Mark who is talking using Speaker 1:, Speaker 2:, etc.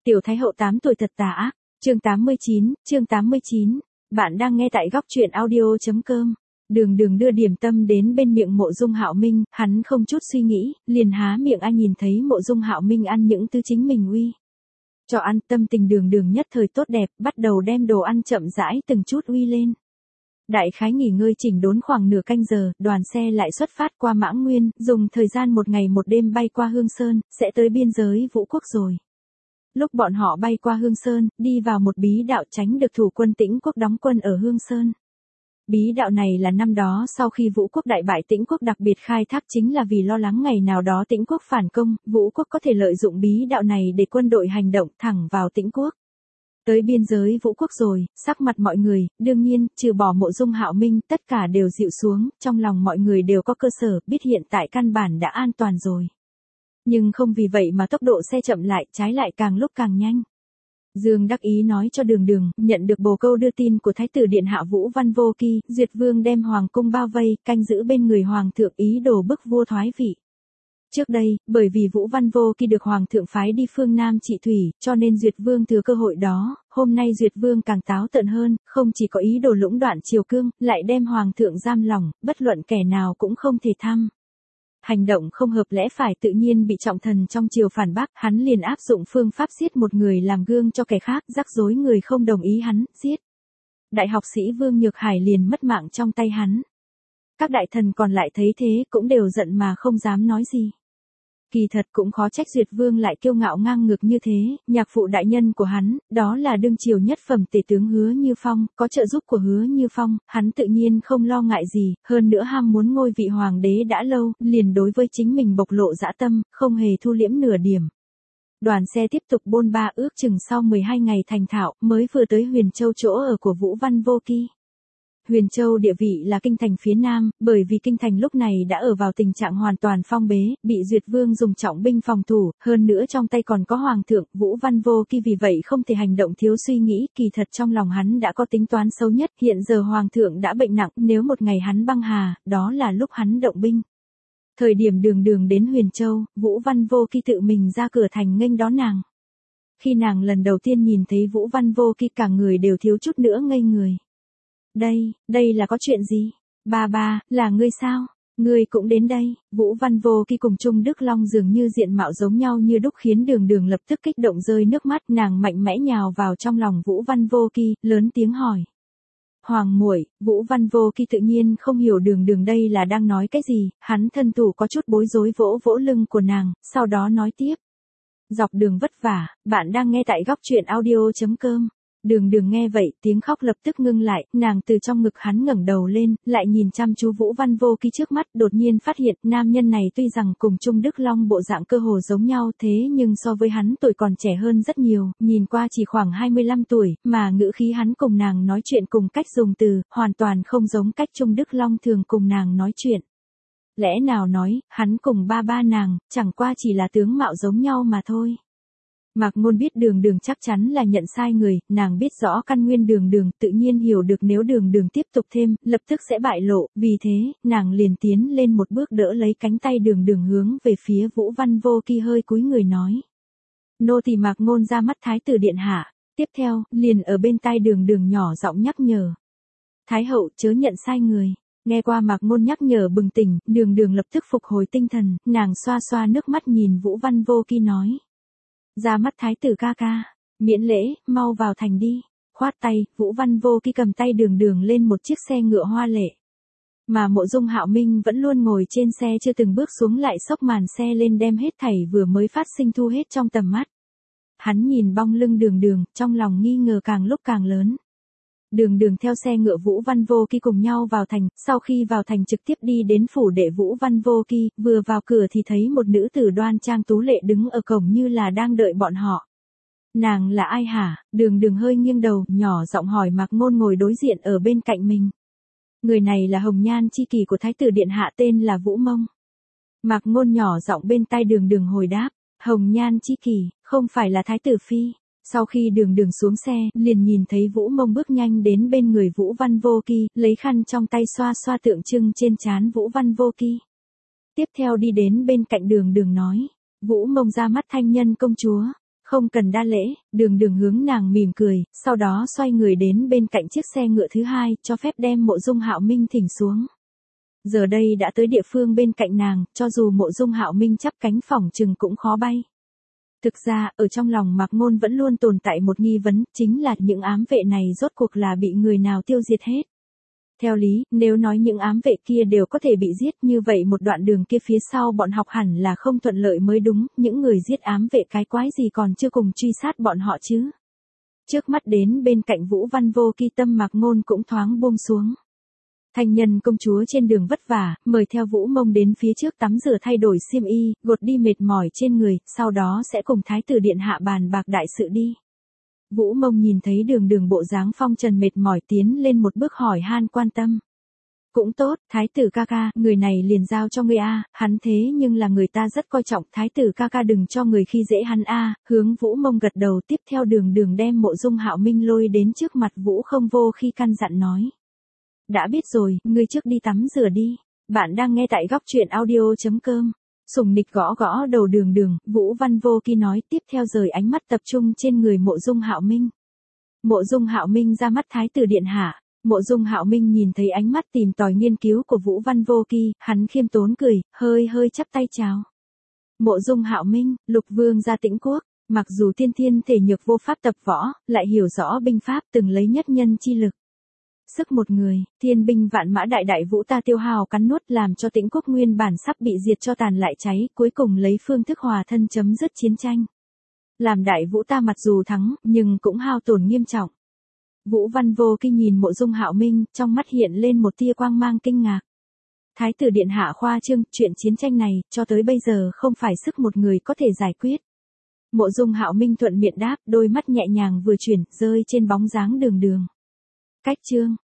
Speaker 1: Tiểu Thái Hậu 8 tuổi thật tà ác, chương 89, bạn đang nghe tại góc truyện audio.com. Đường đưa điểm tâm đến bên miệng Mộ Dung Hạo Minh, hắn không chút suy nghĩ, liền há miệng ai nhìn thấy Mộ Dung Hạo Minh ăn những thứ chính mình uy. Cho ăn, tâm tình đường nhất thời tốt đẹp, bắt đầu đem đồ ăn chậm rãi từng chút uy lên. Đại khái nghỉ ngơi chỉnh đốn khoảng nửa canh giờ, đoàn xe lại xuất phát qua Mãng Nguyên, dùng thời gian một ngày một đêm bay qua Hương Sơn, sẽ tới biên giới Vũ Quốc rồi. Lúc bọn họ bay qua Hương Sơn, đi vào một bí đạo tránh được thủ quân Tĩnh Quốc đóng quân ở Hương Sơn. Bí đạo này là năm đó sau khi Vũ Quốc đại bại Tĩnh Quốc đặc biệt khai thác chính là vì lo lắng ngày nào đó Tĩnh Quốc phản công, Vũ Quốc có thể lợi dụng bí đạo này để quân đội hành động thẳng vào Tĩnh Quốc. Tới biên giới Vũ Quốc rồi, sắc mặt mọi người, đương nhiên, trừ bỏ Mộ Dung Hạo Minh, tất cả đều dịu xuống, trong lòng mọi người đều có cơ sở, biết hiện tại căn bản đã an toàn rồi. Nhưng không vì vậy mà tốc độ xe chậm lại, trái lại càng lúc càng nhanh. Dương đắc ý nói cho Đường, nhận được bồ câu đưa tin của Thái tử Điện Hạ Vũ Văn Vô Kỳ, Duyệt Vương đem hoàng cung bao vây, canh giữ bên người hoàng thượng ý đồ bức vua thoái vị. Trước đây, bởi vì Vũ Văn Vô Kỳ được hoàng thượng phái đi phương Nam trị thủy, cho nên Duyệt Vương thừa cơ hội đó, hôm nay Duyệt Vương càng táo tợn hơn, không chỉ có ý đồ lũng đoạn triều cương, lại đem hoàng thượng giam lỏng, bất luận kẻ nào cũng không thể thăm. Hành động không hợp lẽ phải tự nhiên bị trọng thần trong triều phản bác, hắn liền áp dụng phương pháp giết một người làm gương cho kẻ khác, rắc rối người không đồng ý hắn, giết. Đại học sĩ Vương Nhược Hải liền mất mạng trong tay hắn. Các đại thần còn lại thấy thế cũng đều giận mà không dám nói gì. Kỳ thật cũng khó trách Duyệt Vương lại kiêu ngạo ngang ngược như thế, nhạc phụ đại nhân của hắn, đó là đương triều nhất phẩm tể tướng Hứa Như Phong, có trợ giúp của Hứa Như Phong, hắn tự nhiên không lo ngại gì, hơn nữa ham muốn ngôi vị hoàng đế đã lâu, liền đối với chính mình bộc lộ dã tâm, không hề thu liễm nửa điểm. Đoàn xe tiếp tục bôn ba ước chừng sau 12 ngày thành thạo, mới vừa tới Huyền Châu chỗ ở của Vũ Văn Vô Kỳ. Huyền Châu địa vị là kinh thành phía Nam, bởi vì kinh thành lúc này đã ở vào tình trạng hoàn toàn phong bế, bị Duyệt Vương dùng trọng binh phòng thủ, hơn nữa trong tay còn có hoàng thượng, Vũ Văn Vô Kỳ vì vậy không thể hành động thiếu suy nghĩ, kỳ thật trong lòng hắn đã có tính toán xấu nhất, hiện giờ hoàng thượng đã bệnh nặng, nếu một ngày hắn băng hà, đó là lúc hắn động binh. Thời điểm Đường đến Huyền Châu, Vũ Văn Vô Kỳ tự mình ra cửa thành nghênh đón nàng. Khi nàng lần đầu tiên nhìn thấy Vũ Văn Vô Kỳ cả người đều thiếu chút nữa ngây người. Đây là có chuyện gì? Ba, là ngươi sao? Ngươi cũng đến đây. Vũ Văn Vô Kỳ cùng Trung Đức Long dường như diện mạo giống nhau như đúc khiến Đường lập tức kích động rơi nước mắt, nàng mạnh mẽ nhào vào trong lòng Vũ Văn Vô Kỳ, lớn tiếng hỏi. Hoàng muội, Vũ Văn Vô Kỳ tự nhiên không hiểu Đường đây là đang nói cái gì, hắn thân thủ có chút bối rối vỗ lưng của nàng, sau đó nói tiếp. Dọc đường vất vả, bạn đang nghe tại góc truyện audio.com. Đường nghe vậy, tiếng khóc lập tức ngưng lại, nàng từ trong ngực hắn ngẩng đầu lên, lại nhìn chăm chú Vũ Văn Vô Kỳ trước mắt, đột nhiên phát hiện, nam nhân này tuy rằng cùng Trung Đức Long bộ dạng cơ hồ giống nhau thế nhưng so với hắn tuổi còn trẻ hơn rất nhiều, nhìn qua chỉ khoảng 25 tuổi, mà ngữ khí hắn cùng nàng nói chuyện cùng cách dùng từ, hoàn toàn không giống cách Trung Đức Long thường cùng nàng nói chuyện. Lẽ nào nói, hắn cùng ba nàng, chẳng qua chỉ là tướng mạo giống nhau mà thôi. Mạc Ngôn biết Đường chắc chắn là nhận sai người, nàng biết rõ căn nguyên Đường, tự nhiên hiểu được nếu Đường tiếp tục thêm, lập tức sẽ bại lộ, vì thế, nàng liền tiến lên một bước đỡ lấy cánh tay Đường hướng về phía Vũ Văn Vô Kỳ hơi cúi người nói. Nô tỳ Mạc Ngôn ra mắt Thái tử Điện Hạ, tiếp theo, liền ở bên tai Đường nhỏ giọng nhắc nhở. Thái hậu chớ nhận sai người. Nghe qua Mạc Ngôn nhắc nhở bừng tỉnh, Đường lập tức phục hồi tinh thần, nàng xoa nước mắt nhìn Vũ Văn Vô Kỳ nói. Ra mắt Thái tử ca ca, miễn lễ, mau vào thành đi. Khoát tay, Vũ Văn Vô Kỳ cầm tay Đường lên một chiếc xe ngựa hoa lệ. Mà Mộ Dung Hạo Minh vẫn luôn ngồi trên xe chưa từng bước xuống lại xốc màn xe lên đem hết thảy vừa mới phát sinh thu hết trong tầm mắt. Hắn nhìn bóng lưng Đường, trong lòng nghi ngờ càng lúc càng lớn. Đường theo xe ngựa Vũ Văn Vô Kỳ cùng nhau vào thành, sau khi vào thành trực tiếp đi đến phủ đệ Vũ Văn Vô Kỳ, vừa vào cửa thì thấy một nữ tử đoan trang tú lệ đứng ở cổng như là đang đợi bọn họ. Nàng là ai hả? Đường hơi nghiêng đầu, nhỏ giọng hỏi Mạc Ngôn ngồi đối diện ở bên cạnh mình. Người này là hồng nhan chi kỷ của Thái tử Điện Hạ tên là Vũ Mông. Mạc Ngôn nhỏ giọng bên tai Đường hồi đáp, hồng nhan chi kỷ, không phải là Thái tử Phi. Sau khi Đường xuống xe, liền nhìn thấy Vũ Mông bước nhanh đến bên người Vũ Văn Vô Kỳ, lấy khăn trong tay xoa tượng trưng trên trán Vũ Văn Vô Kỳ. Tiếp theo đi đến bên cạnh Đường nói, Vũ Mông ra mắt thanh nhân công chúa, Không cần đa lễ, Đường Đường hướng nàng mỉm cười, sau đó xoay người đến bên cạnh chiếc xe ngựa thứ hai, cho phép đem Mộ Dung Hạo Minh thỉnh xuống. Giờ đây đã tới địa phương bên cạnh nàng, cho dù Mộ Dung Hạo Minh chắp cánh phỏng chừng cũng khó bay. Thực ra, ở trong lòng Mạc Ngôn vẫn luôn tồn tại một nghi vấn, chính là những ám vệ này rốt cuộc là bị người nào tiêu diệt hết. Theo lý, nếu nói những ám vệ kia đều có thể bị giết như vậy một đoạn đường kia phía sau bọn học hẳn là không thuận lợi mới đúng, những người giết ám vệ cái quái gì còn chưa cùng truy sát bọn họ chứ. Trước mắt đến bên cạnh Vũ Văn Vô Kỳ tâm Mạc Ngôn cũng thoáng buông xuống. Thành nhân công chúa trên đường vất vả, mời theo Vũ Mông đến phía trước tắm rửa thay đổi xiêm y, gột đi mệt mỏi trên người, sau đó sẽ cùng Thái tử điện hạ bàn bạc đại sự đi. Vũ Mông nhìn thấy Đường Đường bộ dáng phong trần mệt mỏi tiến lên một bước hỏi han quan tâm. Cũng tốt, Thái tử ca ca, người này liền giao cho ngươi a, hắn thế nhưng là người ta rất coi trọng, Thái tử ca ca đừng cho người khi dễ hắn a. Hướng Vũ Mông gật đầu, tiếp theo Đường Đường đem Mộ Dung Hạo Minh lôi đến trước mặt Vũ Không Vô khi căn dặn nói. Đã biết rồi, ngươi trước đi tắm rửa đi. Bạn đang nghe tại góc truyện audio.com. Sùng nịch gõ gõ đầu Đường Đường, Vũ Văn Vô Kỳ nói, tiếp theo rời ánh mắt tập trung trên người Mộ Dung Hạo Minh. Mộ Dung Hạo Minh ra mắt Thái tử điện hạ. Mộ Dung Hạo Minh nhìn thấy ánh mắt tìm tòi nghiên cứu của Vũ Văn Vô Kỳ, hắn khiêm tốn cười, hơi chắp tay chào. Mộ Dung Hạo Minh, Lục Vương gia Tĩnh Quốc, mặc dù thiên thể nhược vô pháp tập võ, lại hiểu rõ binh pháp, từng lấy nhất nhân chi lực. Sức một người, thiên binh vạn mã đại vũ ta tiêu hào cắn nuốt, làm cho Tĩnh Quốc nguyên bản sắp bị diệt cho tàn lại cháy, cuối cùng lấy phương thức hòa thân chấm dứt chiến tranh. Làm đại vũ ta mặc dù thắng, nhưng cũng hao tổn nghiêm trọng. Vũ Văn Vô Kỳ nhìn Mộ Dung Hạo Minh, trong mắt hiện lên một tia quang mang kinh ngạc. Thái tử điện hạ khoa trương, chuyện chiến tranh này, cho tới bây giờ không phải sức một người có thể giải quyết. Mộ Dung Hạo Minh thuận miệng đáp, đôi mắt nhẹ nhàng vừa chuyển, rơi trên bóng dáng Đường Đường. Cách chương